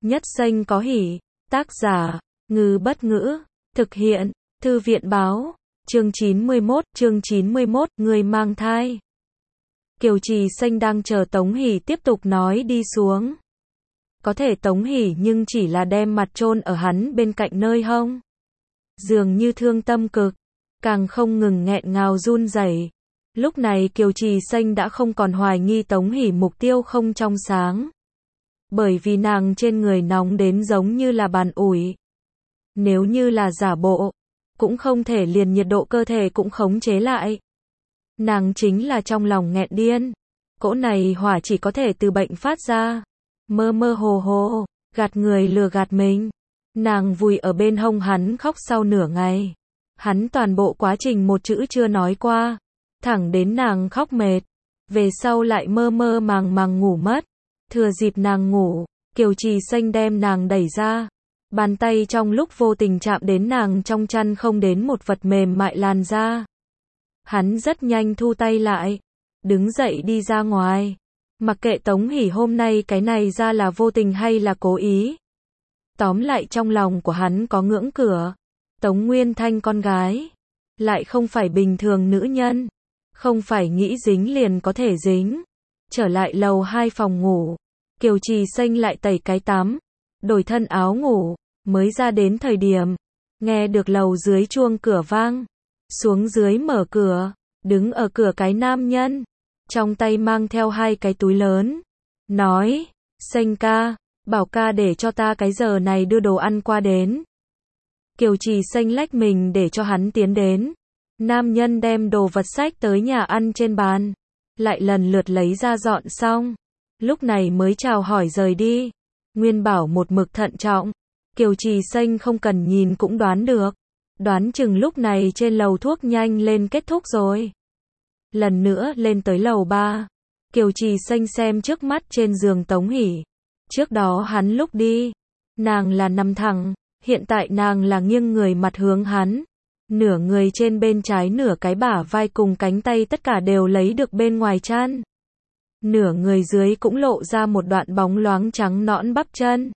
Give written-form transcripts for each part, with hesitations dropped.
Nhất xanh có hỉ. Tác giả, Ngư Bất Ngữ. Thực hiện, Thư viện Báo. Chương 91, người mang thai. Kiều Trì Xanh đang chờ Tống Hỷ tiếp tục nói đi xuống. Có thể Tống Hỷ nhưng chỉ là đem mặt chôn ở hắn bên cạnh nơi hông. Dường như thương tâm cực, càng không ngừng nghẹn ngào run rẩy. Lúc này Kiều Trì Xanh đã không còn hoài nghi Tống Hỷ mục tiêu không trong sáng. Bởi vì nàng trên người nóng đến giống như là bàn ủi. Nếu như là giả bộ, cũng không thể liền nhiệt độ cơ thể cũng khống chế lại. Nàng chính là trong lòng nghẹn điên. Cỗ này hỏa chỉ có thể từ bệnh phát ra. Mơ mơ hồ hồ, gạt người lừa gạt mình. Nàng vùi ở bên hông hắn khóc sau nửa ngày. Hắn toàn bộ quá trình một chữ chưa nói qua. Thẳng đến nàng khóc mệt. Về sau lại mơ mơ màng màng ngủ mất. Thừa dịp nàng ngủ, Kiều Trì Xanh đem nàng đẩy ra. Bàn tay trong lúc vô tình chạm đến nàng trong chăn không đến một vật mềm mại làn da. Hắn rất nhanh thu tay lại. Đứng dậy đi ra ngoài. Mặc kệ Tống Hỷ hôm nay cái này ra là vô tình hay là cố ý. Tóm lại trong lòng của hắn có ngưỡng cửa. Tống Nguyên Thanh con gái. Lại không phải bình thường nữ nhân. Không phải nghĩ dính liền có thể dính. Trở lại lầu 2 phòng ngủ. Kiều Trì Xanh lại tẩy cái tắm. Đổi thân áo ngủ. Mới ra đến thời điểm. Nghe được lầu dưới chuông cửa vang. Xuống dưới mở cửa. Đứng ở cửa cái nam nhân. Trong tay mang theo 2 cái túi lớn. Nói. Xanh ca. Bảo ca để cho ta cái giờ này đưa đồ ăn qua đến. Kiều Trì Xanh lách mình để cho hắn tiến đến. Nam nhân đem đồ vật xách tới nhà ăn trên bàn. Lại lần lượt lấy ra dọn xong. Lúc này mới chào hỏi rời đi. Nguyên Bảo một mực thận trọng. Kiều Trì Xanh không cần nhìn cũng đoán được. Đoán chừng lúc này trên lầu thuốc nhanh lên kết thúc rồi. Lần nữa lên tới lầu 3. Kiều Trì Xanh xem trước mắt trên giường Tống Hỷ. Trước đó hắn lúc đi. Nàng là nằm thẳng. Hiện tại nàng là nghiêng người mặt hướng hắn. Nửa người trên bên trái nửa cái bả vai cùng cánh tay tất cả đều lấy được bên ngoài chăn. Nửa người dưới cũng lộ ra một đoạn bóng loáng trắng nõn bắp chân.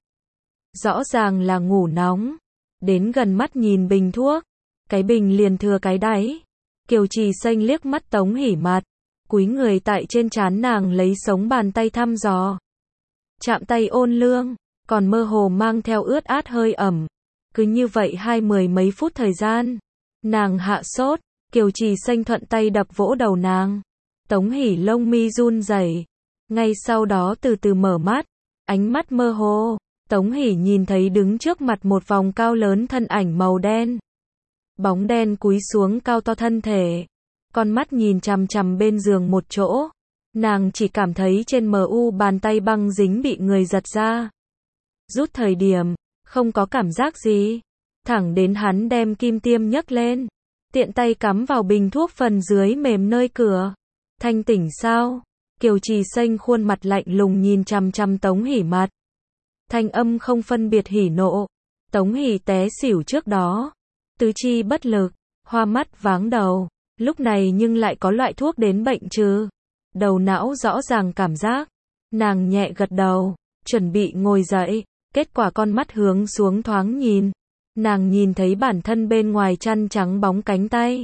Rõ ràng là ngủ nóng. Đến gần mắt nhìn bình thuốc. Cái bình liền thừa cái đáy. Kiều Trì Xanh liếc mắt Tống Hỷ mặt. Cúi người tại trên trán nàng lấy sống bàn tay thăm dò. Chạm tay ôn lương. Còn mơ hồ mang theo ướt át hơi ẩm. Cứ như vậy 20 mấy phút thời gian. Nàng hạ sốt. Kiều Trì Xanh thuận tay đập vỗ đầu nàng. Tống Hỷ lông mi run rẩy. Ngay sau đó từ từ mở mắt. Ánh mắt mơ hồ. Tống Hỷ nhìn thấy đứng trước mặt một vòng cao lớn thân ảnh màu đen. Bóng đen cúi xuống cao to thân thể. Con mắt nhìn chằm chằm bên giường một chỗ. Nàng chỉ cảm thấy trên mu bàn tay băng dính bị người giật ra. Rút thời điểm. Không có cảm giác gì. Thẳng đến hắn đem kim tiêm nhấc lên. Tiện tay cắm vào bình thuốc phần dưới mềm nơi cửa. Thanh tỉnh sao? Kiều Trì Xanh khuôn mặt lạnh lùng nhìn chằm chằm Tống Hỷ mặt. Thanh âm không phân biệt hỉ nộ. Tống Hỷ té xỉu trước đó. Tứ chi bất lực. Hoa mắt váng đầu. Lúc này nhưng lại có loại thuốc đến bệnh trừ. Đầu não rõ ràng cảm giác. Nàng nhẹ gật đầu. Chuẩn bị ngồi dậy. Kết quả con mắt hướng xuống thoáng nhìn. Nàng nhìn thấy bản thân bên ngoài chăn trắng bóng cánh tay.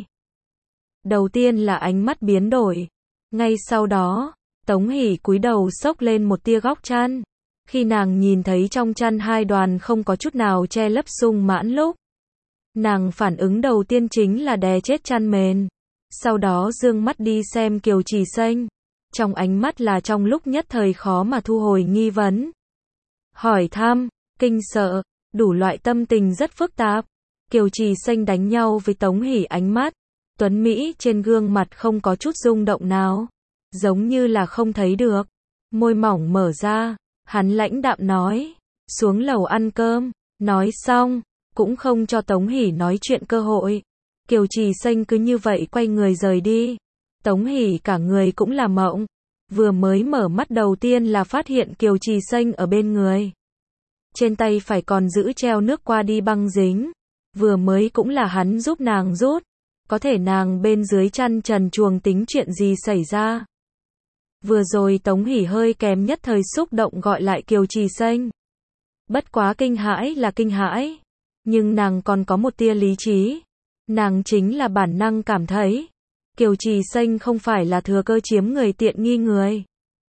Đầu tiên là ánh mắt biến đổi. Ngay sau đó, Tống Hỷ cúi đầu xốc lên một tia góc chăn. Khi nàng nhìn thấy trong chăn 2 đoàn không có chút nào che lấp sung mãn lúc. Nàng phản ứng đầu tiên chính là đè chết chăn mền. Sau đó dương mắt đi xem Kiều Trì Xanh. Trong ánh mắt là trong lúc nhất thời khó mà thu hồi nghi vấn. Hỏi thăm, kinh sợ, đủ loại tâm tình rất phức tạp. Kiều Trì Xanh đánh nhau với Tống Hỷ ánh mắt. Tuấn Mỹ trên gương mặt không có chút rung động nào. Giống như là không thấy được. Môi mỏng mở ra. Hắn lãnh đạm nói. Xuống lầu ăn cơm. Nói xong. Cũng không cho Tống Hỷ nói chuyện cơ hội. Kiều Trì Xanh cứ như vậy quay người rời đi. Tống Hỷ cả người cũng là mộng. Vừa mới mở mắt đầu tiên là phát hiện Kiều Trì Xanh ở bên người. Trên tay phải còn giữ treo nước qua đi băng dính. Vừa mới cũng là hắn giúp nàng rút. Có thể nàng bên dưới chăn trần truồng tính chuyện gì xảy ra. Vừa rồi Tống Hỷ hơi kém nhất thời xúc động gọi lại Kiều Trì Xanh. Bất quá kinh hãi là kinh hãi, nhưng nàng còn có một tia lý trí. Nàng chính là bản năng cảm thấy, Kiều Trì Xanh không phải là thừa cơ chiếm người tiện nghi người.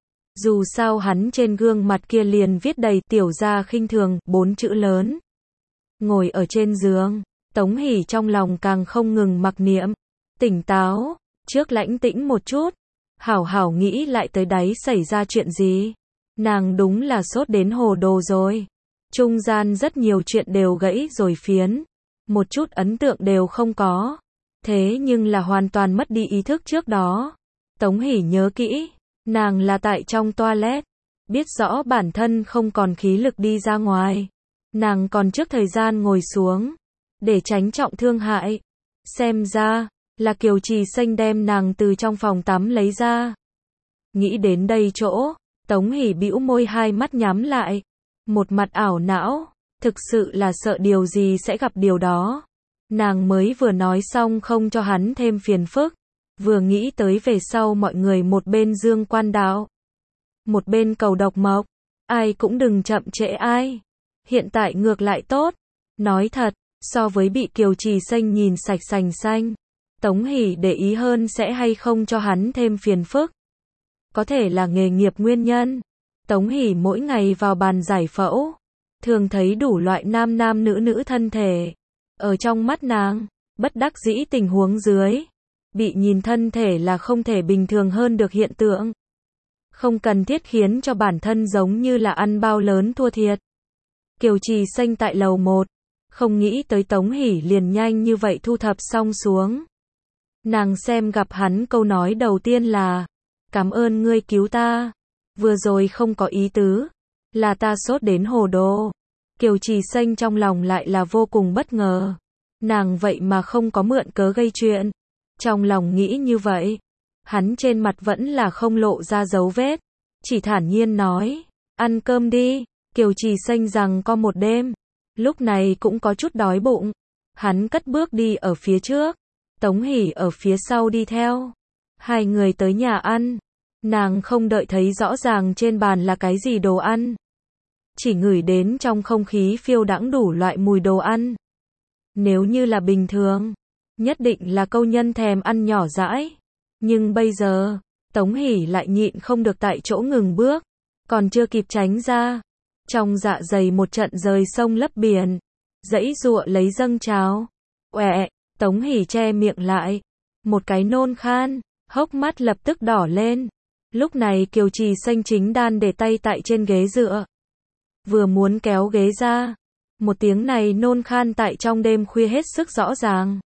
Dù sao hắn trên gương mặt kia liền viết đầy tiểu gia khinh thường, 4 chữ lớn. Ngồi ở trên giường, Tống Hỷ trong lòng càng không ngừng mặc niệm, tỉnh táo, trước lãnh tĩnh một chút, hảo hảo nghĩ lại tới đáy xảy ra chuyện gì. Nàng đúng là sốt đến hồ đồ rồi. Trung gian rất nhiều chuyện đều gãy rồi phiến, một chút ấn tượng đều không có. Thế nhưng là hoàn toàn mất đi ý thức trước đó. Tống Hỷ nhớ kỹ, nàng là tại trong toilet, biết rõ bản thân không còn khí lực đi ra ngoài. Nàng còn trước thời gian ngồi xuống, để tránh trọng thương hại. Xem ra, là Kiều Trì Xanh đem nàng từ trong phòng tắm lấy ra. Nghĩ đến đây chỗ, Tống Hỷ bĩu môi, hai mắt nhắm lại. Một mặt ảo não, thực sự là sợ điều gì sẽ gặp điều đó. Nàng mới vừa nói xong không cho hắn thêm phiền phức, vừa nghĩ tới về sau mọi người một bên dương quan đạo, một bên cầu độc mộc, ai cũng đừng chậm trễ ai. Hiện tại ngược lại tốt, nói thật, so với bị Kiều Trì Xanh nhìn sạch sành xanh, Tống Hỷ để ý hơn sẽ hay không cho hắn thêm phiền phức. Có thể là nghề nghiệp nguyên nhân. Tống Hỷ mỗi ngày vào bàn giải phẫu, thường thấy đủ loại nam nam nữ nữ thân thể. Ở trong mắt nàng, bất đắc dĩ tình huống dưới, bị nhìn thân thể là không thể bình thường hơn được hiện tượng. Không cần thiết khiến cho bản thân giống như là ăn bao lớn thua thiệt. Kiều Trì Xanh tại lầu 1, không nghĩ tới Tống Hỷ liền nhanh như vậy thu thập xong xuống. Nàng xem gặp hắn câu nói đầu tiên là, cảm ơn ngươi cứu ta, vừa rồi không có ý tứ, là ta sốt đến hồ đồ. Kiều Trì Xanh trong lòng lại là vô cùng bất ngờ, nàng vậy mà không có mượn cớ gây chuyện. Trong lòng nghĩ như vậy, hắn trên mặt vẫn là không lộ ra dấu vết, chỉ thản nhiên nói, ăn cơm đi. Kiều Trì Xanh rằng có một đêm, lúc này cũng có chút đói bụng. Hắn cất bước đi ở phía trước, Tống Hỷ ở phía sau đi theo. Hai người tới nhà ăn, nàng không đợi thấy rõ ràng trên bàn là cái gì đồ ăn, chỉ ngửi đến trong không khí phiêu đãng đủ loại mùi đồ ăn. Nếu như là bình thường, nhất định là câu nhân thèm ăn nhỏ dãi. Nhưng bây giờ, Tống Hỷ lại nhịn không được tại chỗ ngừng bước, còn chưa kịp tránh ra. Trong dạ dày một trận rời sông lấp biển, giãy giụa lấy dâng trào. Oẹ, Tống Hỷ che miệng lại, một cái nôn khan, hốc mắt lập tức đỏ lên. Lúc này Kiều Trì Xanh chính đan để tay tại trên ghế dựa, vừa muốn kéo ghế ra, một tiếng này nôn khan tại trong đêm khuya hết sức rõ ràng.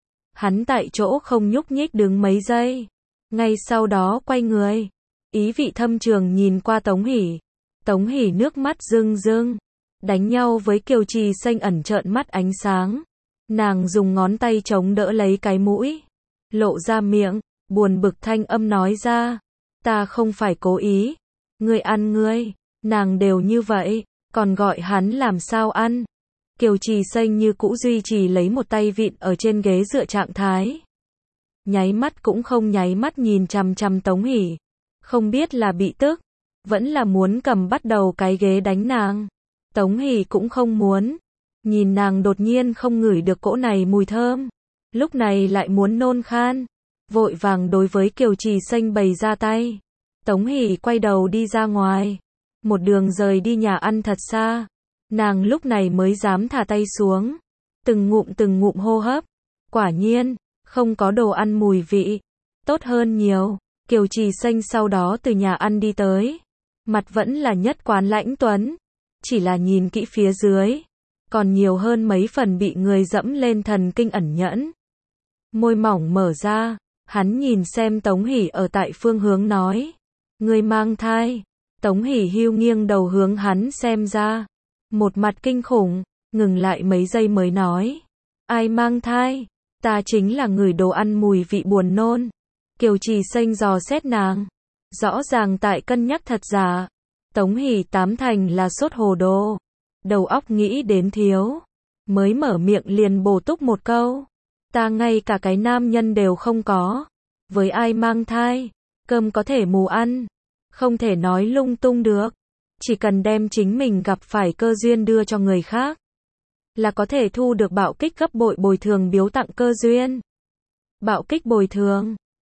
Hắn tại chỗ không nhúc nhích đứng mấy giây, ngay sau đó quay người, ý vị thâm trường nhìn qua Tống Hỷ. Tống Hỷ nước mắt rưng rưng, đánh nhau với Kiều Trì Xanh ẩn trợn mắt ánh sáng. Nàng dùng ngón tay chống đỡ lấy cái mũi, lộ ra miệng, buồn bực thanh âm nói ra, ta không phải cố ý, ngươi ăn ngươi. Nàng đều như vậy, còn gọi hắn làm sao ăn. Kiều Trì Xanh như cũ duy trì lấy một tay vịn ở trên ghế dựa trạng thái, nháy mắt cũng không nháy mắt nhìn chằm chằm Tống Hỷ, không biết là bị tức, vẫn là muốn cầm bắt đầu cái ghế đánh nàng. Tống Hỷ cũng không muốn, nhìn nàng đột nhiên không ngửi được cỗ này mùi thơm, lúc này lại muốn nôn khan, vội vàng đối với Kiều Trì Xanh bày ra tay. Tống Hỷ quay đầu đi ra ngoài, một đường rời đi nhà ăn thật xa. Nàng lúc này mới dám thả tay xuống, từng ngụm hô hấp. Quả nhiên, không có đồ ăn mùi vị, tốt hơn nhiều. Kiều Trì Xanh sau đó từ nhà ăn đi tới, mặt vẫn là nhất quán lãnh tuấn, chỉ là nhìn kỹ phía dưới, còn nhiều hơn mấy phần bị người dẫm lên thần kinh ẩn nhẫn. Môi mỏng mở ra, hắn nhìn xem Tống Hỷ ở tại phương hướng nói, ngươi mang thai. Tống Hỷ hiu nghiêng đầu hướng hắn xem ra, một mặt kinh khủng, ngừng lại mấy giây mới nói, ai mang thai, ta chính là người đồ ăn mùi vị buồn nôn. Kiều Trì Xanh dò xét nàng, rõ ràng tại cân nhắc thật giả. Tống Hỷ tám thành là sốt hồ đồ, đầu óc nghĩ đến thiếu, mới mở miệng liền bổ túc một câu, ta ngay cả cái nam nhân đều không có, với ai mang thai, cơm có thể mù ăn, không thể nói lung tung được. Chỉ cần đem chính mình gặp phải cơ duyên đưa cho người khác, là có thể thu được bạo kích gấp bội bồi thường biếu tặng cơ duyên. Bạo kích bồi thường.